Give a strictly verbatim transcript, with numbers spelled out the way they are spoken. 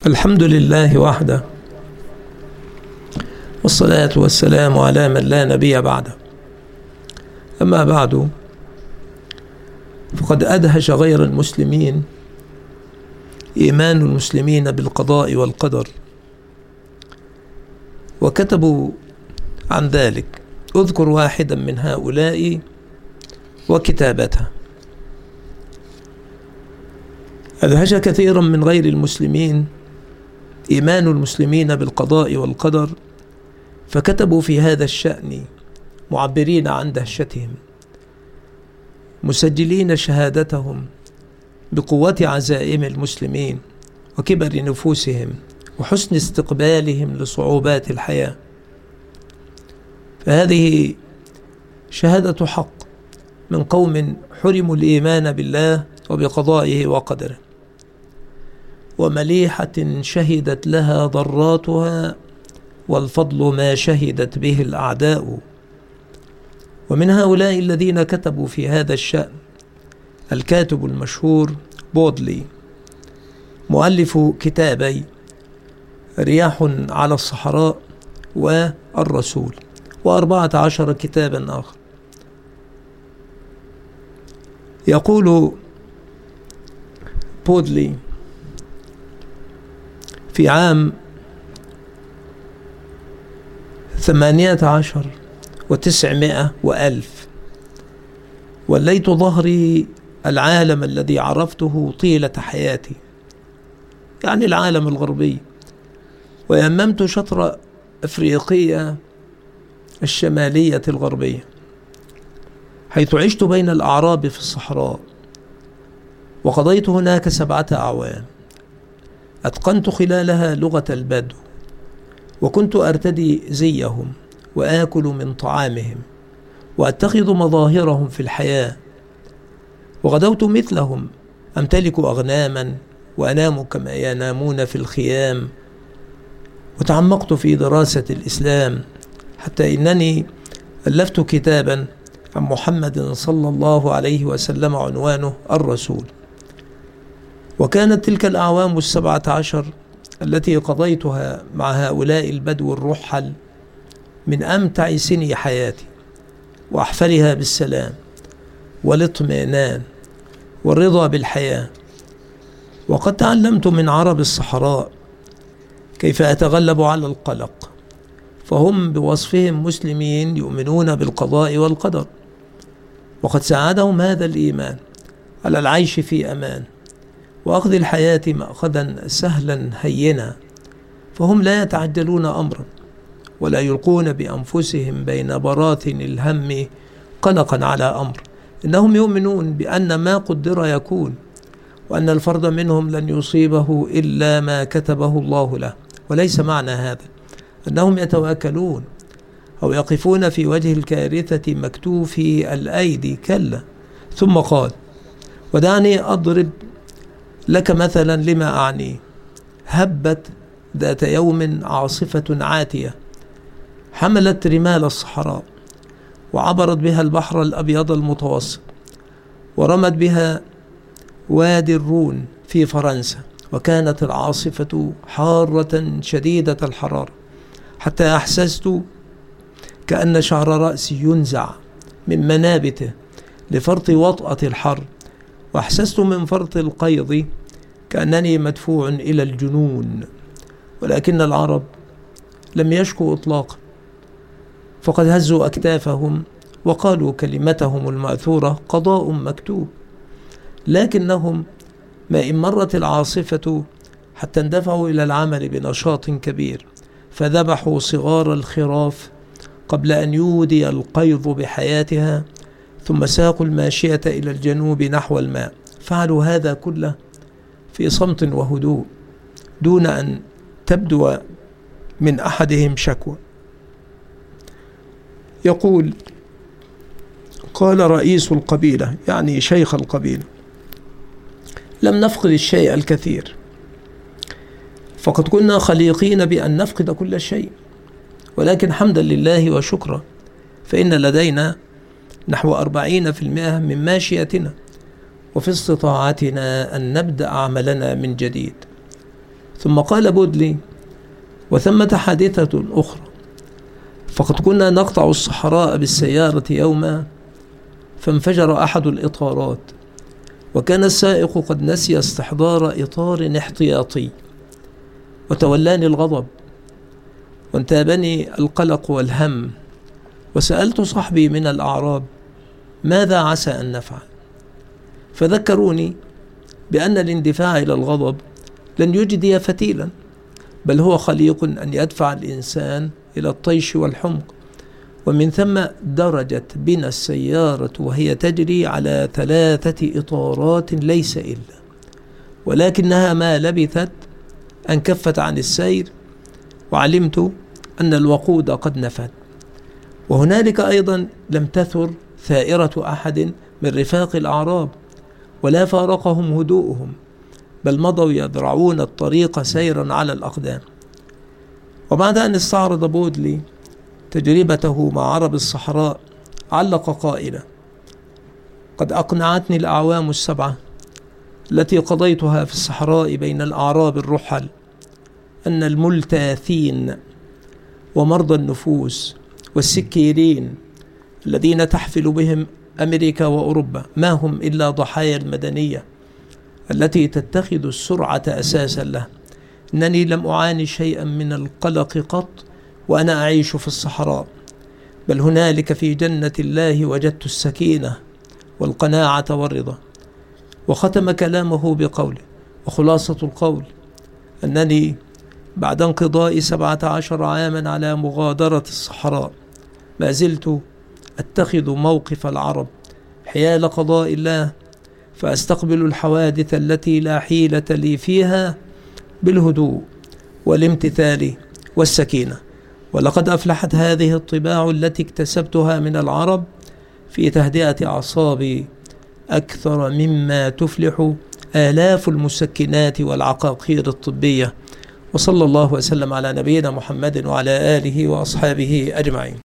الحمد لله وحده، والصلاة والسلام على من لا نبي بعده. أما بعد، فقد أدهش غير المسلمين إيمان المسلمين بالقضاء والقدر، وكتبوا عن ذلك. أذكر واحدا من هؤلاء وكتابته. أدهش كثيرا من غير المسلمين إيمان المسلمين بالقضاء والقدر، فكتبوا في هذا الشأن معبرين عن دهشتهم، مسجلين شهادتهم بقوة عزائم المسلمين وكبر نفوسهم وحسن استقبالهم لصعوبات الحياة. فهذه شهادة حق من قوم حرموا الإيمان بالله وبقضائه وقدره، ومليحة شهدت لها ضراتها، والفضل ما شهدت به الأعداء. ومن هؤلاء الذين كتبوا في هذا الشأن الكاتب المشهور بودلي، مؤلف كتابي رياح على الصحراء والرسول، وأربعة عشر كتابا آخر. يقول بودلي: في عام ثمانية عشر وتسعمائة وألف وليت ظهري العالم الذي عرفته طيلة حياتي، يعني العالم الغربي، ويممت شطر أفريقيا الشمالية الغربية، حيث عشت بين الأعراب في الصحراء، وقضيت هناك سبعة أعوام. أتقنت خلالها لغة البدو، وكنت أرتدي زيهم وآكل من طعامهم وأتخذ مظاهرهم في الحياة، وغدوت مثلهم أمتلك أغناما وأنام كما ينامون في الخيام. وتعمقت في دراسة الإسلام حتى إنني ألفت كتابا عن محمد صلى الله عليه وسلم عنوانه الرسول. وكانت تلك الأعوام السبعة عشر التي قضيتها مع هؤلاء البدو الرحل من أمتع سني حياتي وأحفلها بالسلام والاطمئنان والرضا بالحياة. وقد تعلمت من عرب الصحراء كيف أتغلب على القلق، فهم بوصفهم مسلمين يؤمنون بالقضاء والقدر، وقد ساعدهم هذا الإيمان على العيش في أمان وأخذ الحياة مأخذا سهلا هينا، فهم لا يتعجلون أمرا ولا يلقون بأنفسهم بين براثن الهم قلقا على أمر. إنهم يؤمنون بأن ما قدر يكون، وأن الفرد منهم لن يصيبه إلا ما كتبه الله له. وليس معنى هذا أنهم يتواكلون أو يقفون في وجه الكارثة مكتوفي الأيدي، كلا. ثم قال: ودعني أضرب لك مثلا لما أعني. هبت ذات يوم عاصفة عاتية، حملت رمال الصحراء، وعبرت بها البحر الأبيض المتوسط، ورمت بها وادي الرون في فرنسا. وكانت العاصفة حارة شديدة الحرارة، حتى أحسست كأن شعر رأسي ينزع من منابته لفرط وطأة الحر، وأحسست من فرط القيض كأنني مدفوع إلى الجنون. ولكن العرب لم يشكوا إطلاقا، فقد هزوا أكتافهم وقالوا كلمتهم المأثورة: قضاء مكتوب. لكنهم ما إن مرت العاصفة حتى اندفعوا إلى العمل بنشاط كبير، فذبحوا صغار الخراف قبل أن يودي القيض بحياتها، ثم ساقوا الماشية إلى الجنوب نحو الماء. فعلوا هذا كله في صمت وهدوء، دون أن تبدو من أحدهم شكوى. يقول: قال رئيس القبيلة، يعني شيخ القبيلة: لم نفقد الشيء الكثير، فقد كنا خليقين بأن نفقد كل شيء، ولكن حمدا لله وشكرا فإن لدينا نحو أربعين في المئة من ماشيتنا، وفي استطاعتنا أن نبدأ عملنا من جديد. ثم قال بودلي: وثمة حادثة أخرى، فقد كنا نقطع الصحراء بالسيارة يوما، فانفجر أحد الإطارات، وكان السائق قد نسي استحضار إطار احتياطي، وتولاني الغضب وانتابني القلق والهم، وسألت صحبي من الأعراب ماذا عسى أن نفعل، فذكروني بأن الاندفاع إلى الغضب لن يجدي فتيلا، بل هو خليق أن يدفع الإنسان إلى الطيش والحمق. ومن ثم درجت بنا السيارة وهي تجري على ثلاثة إطارات ليس إلا، ولكنها ما لبثت أن كفت عن السير، وعلمت أن الوقود قد نفد. وهنالك أيضا لم تثر ثائرة أحد من رفاق الأعراب، ولا فارقهم هدوءهم، بل مضوا يذرعون الطريق سيرا على الأقدام. وبعد أن استعرض بودلي تجربته مع عرب الصحراء علق قائلا: قد أقنعتني الأعوام السبعة التي قضيتها في الصحراء بين الأعراب الرحل أن الملتاثين ومرضى النفوس والسكيرين الذين تحفل بهم أمريكا وأوروبا ما هم إلا ضحايا المدنية التي تتخذ السرعة أساسا له. إنني لم أعاني شيئا من القلق قط وأنا أعيش في الصحراء، بل هنالك في جنة الله وجدت السكينة والقناعة والرضا. وختم كلامه بقوله، وخلاصة القول أنني بعد انقضاء سبعة عشر عاما على مغادرة الصحراء ما زلت أتخذ موقف العرب حيال قضاء الله، فأستقبل الحوادث التي لا حيلة لي فيها بالهدوء والامتثال والسكينة. ولقد أفلحت هذه الطباع التي اكتسبتها من العرب في تهدئة أعصابي أكثر مما تفلح آلاف المسكنات والعقاقير الطبية. وصلى الله وسلم على نبينا محمد وعلى آله وأصحابه أجمعين.